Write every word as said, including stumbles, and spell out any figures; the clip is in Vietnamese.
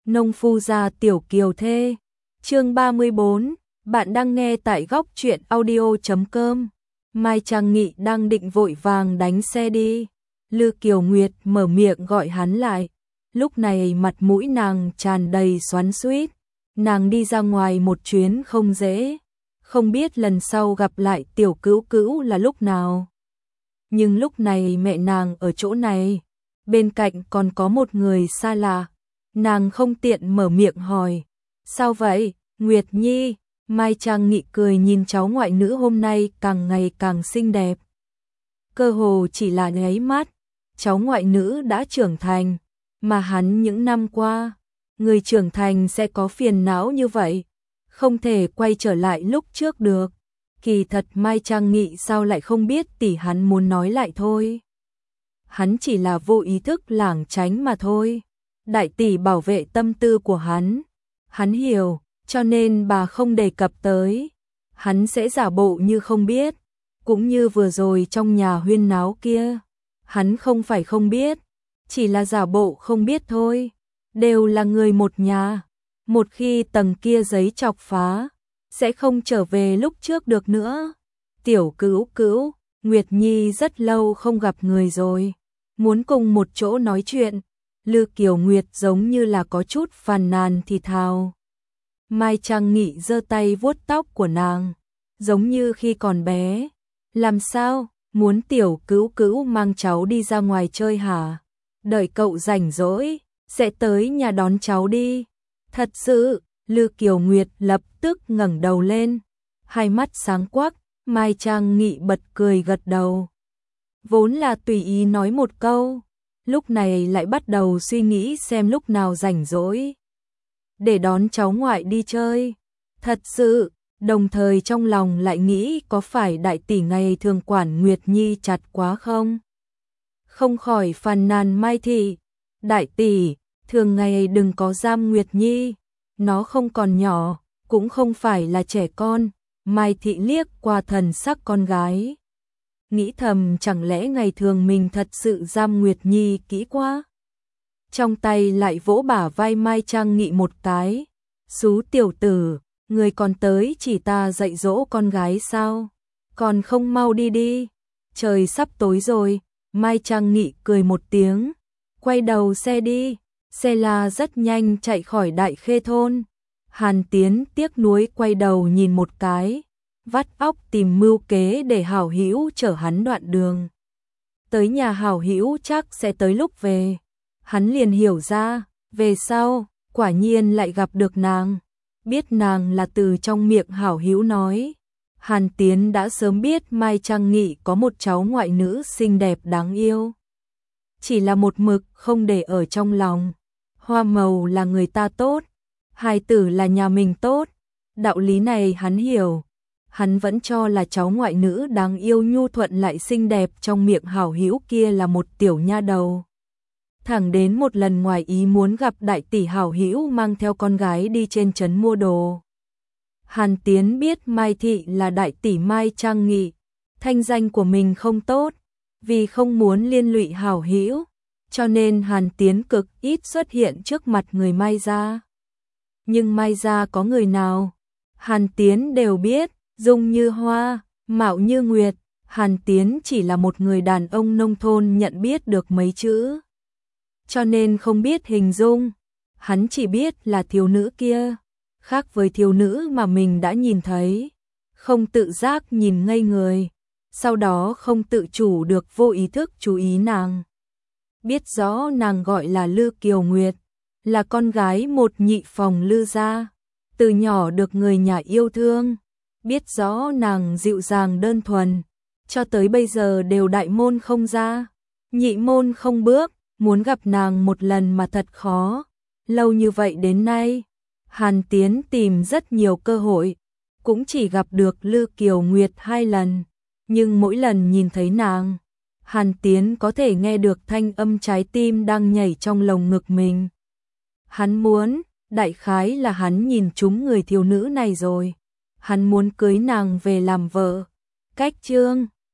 Nông phu gia tiểu kiều thê. Chương ba mươi bốn, bạn đang nghe tại góc truyện audio chấm com. Mai Trang Nghị đang định vội vàng đánh xe đi. Lư Kiều Nguyệt mở miệng gọi hắn lại. Lúc này mặt mũi nàng tràn đầy xoắn xuýt. Nàng đi ra ngoài một chuyến không dễ. Không biết lần sau gặp lại tiểu cữu cữu là lúc nào. Nhưng lúc này mẹ nàng ở chỗ này. Bên cạnh còn có một người xa lạ. Nàng không tiện mở miệng hỏi. Sao vậy, Nguyệt Nhi? Mai Trang Nghị cười nhìn cháu ngoại nữ hôm nay càng ngày càng xinh đẹp. Cơ hồ chỉ là nháy mắt, cháu ngoại nữ đã trưởng thành, mà hắn những năm qua, người trưởng thành sẽ có phiền não như vậy, không thể quay trở lại lúc trước được. Kỳ thật Mai Trang Nghị sao lại không biết tỷ hắn muốn nói lại thôi. Hắn chỉ là vô ý thức lảng tránh mà thôi. Đại tỷ bảo vệ tâm tư của hắn, hắn hiểu, cho nên bà không đề cập tới. Hắn sẽ giả bộ như không biết, cũng như vừa rồi trong nhà huyên náo kia. Hắn không phải không biết, chỉ là giả bộ không biết thôi. Đều là người một nhà, một khi tầng kia giấy chọc phá, sẽ không trở về lúc trước được nữa. Tiểu cữu cữu, Nguyệt Nhi rất lâu không gặp người rồi, muốn cùng một chỗ nói chuyện. Lư Kiều Nguyệt giống như là có chút phàn nàn thì thào. Mai Trang Nghị giơ tay vuốt tóc của nàng, giống như khi còn bé. Làm sao, muốn tiểu cữu cữu mang cháu đi ra ngoài chơi hả? Đợi cậu rảnh rỗi, sẽ tới nhà đón cháu đi. Thật sự, Lư Kiều Nguyệt lập tức ngẩng đầu lên, hai mắt sáng quắc. Mai Trang Nghị bật cười gật đầu. Vốn là tùy ý nói một câu, lúc này lại bắt đầu suy nghĩ xem lúc nào rảnh rỗi để đón cháu ngoại đi chơi. Thật sự, đồng thời trong lòng lại nghĩ có phải đại tỷ ngày thường quản Nguyệt Nhi chặt quá không? Không khỏi phàn nàn Mai thị, đại tỷ, thường ngày đừng có giam Nguyệt Nhi, nó không còn nhỏ, cũng không phải là trẻ con. Mai thị liếc qua thần sắc con gái, nghĩ thầm chẳng lẽ ngày thường mình thật sự giam Nguyệt Nhi kỹ quá. Trong tay lại vỗ bả vai Mai Trang Nghị một cái. Xú tiểu tử, người còn tới chỉ ta dạy dỗ con gái sao? Còn không mau đi đi. Trời sắp tối rồi. Mai Trang Nghị cười một tiếng, quay đầu xe đi. Xe la rất nhanh chạy khỏi Đại Khê thôn. Hàn Tiến tiếc nuối quay đầu nhìn một cái, vắt óc tìm mưu kế để Hảo Hữu chở hắn đoạn đường. Tới nhà Hảo Hữu chắc sẽ tới lúc về. Hắn liền hiểu ra, về sau, quả nhiên lại gặp được nàng. Biết nàng là từ trong miệng Hảo Hữu nói. Hàn Tiến đã sớm biết Mai Trang Nghị có một cháu ngoại nữ xinh đẹp đáng yêu. Chỉ là một mực không để ở trong lòng. Hoa Màu là người ta tốt, hài tử là nhà mình tốt. Đạo lý này hắn hiểu. Hắn vẫn cho là cháu ngoại nữ đáng yêu nhu thuận lại xinh đẹp trong miệng Hảo Hữu kia là một tiểu nha đầu. Thẳng đến một lần ngoài ý muốn gặp đại tỷ Hảo Hữu mang theo con gái đi trên trấn mua đồ. Hàn Tiến biết Mai thị là đại tỷ Mai Trang Nghị, thanh danh của mình không tốt, vì không muốn liên lụy Hảo Hữu, cho nên Hàn Tiến cực ít xuất hiện trước mặt người Mai gia. Nhưng Mai gia có người nào, Hàn Tiến đều biết, dung như hoa, mạo như nguyệt. Hàn Tiến chỉ là một người đàn ông nông thôn nhận biết được mấy chữ, cho nên không biết hình dung. Hắn chỉ biết là thiếu nữ kia, khác với thiếu nữ mà mình đã nhìn thấy. Không tự giác nhìn ngây người, sau đó không tự chủ được vô ý thức chú ý nàng. Biết rõ nàng gọi là Lư Kiều Nguyệt, là con gái một nhị phòng Lư gia, từ nhỏ được người nhà yêu thương. Biết rõ nàng dịu dàng đơn thuần, cho tới bây giờ đều đại môn không ra, nhị môn không bước. Muốn gặp nàng một lần mà thật khó. Lâu như vậy đến nay, Hàn Tiến tìm rất nhiều cơ hội, cũng chỉ gặp được Lư Kiều Nguyệt hai lần. Nhưng mỗi lần nhìn thấy nàng, Hàn Tiến có thể nghe được thanh âm trái tim đang nhảy trong lồng ngực mình. Hắn muốn, đại khái là hắn nhìn trúng người thiếu nữ này rồi. Hắn muốn cưới nàng về làm vợ. Cách chương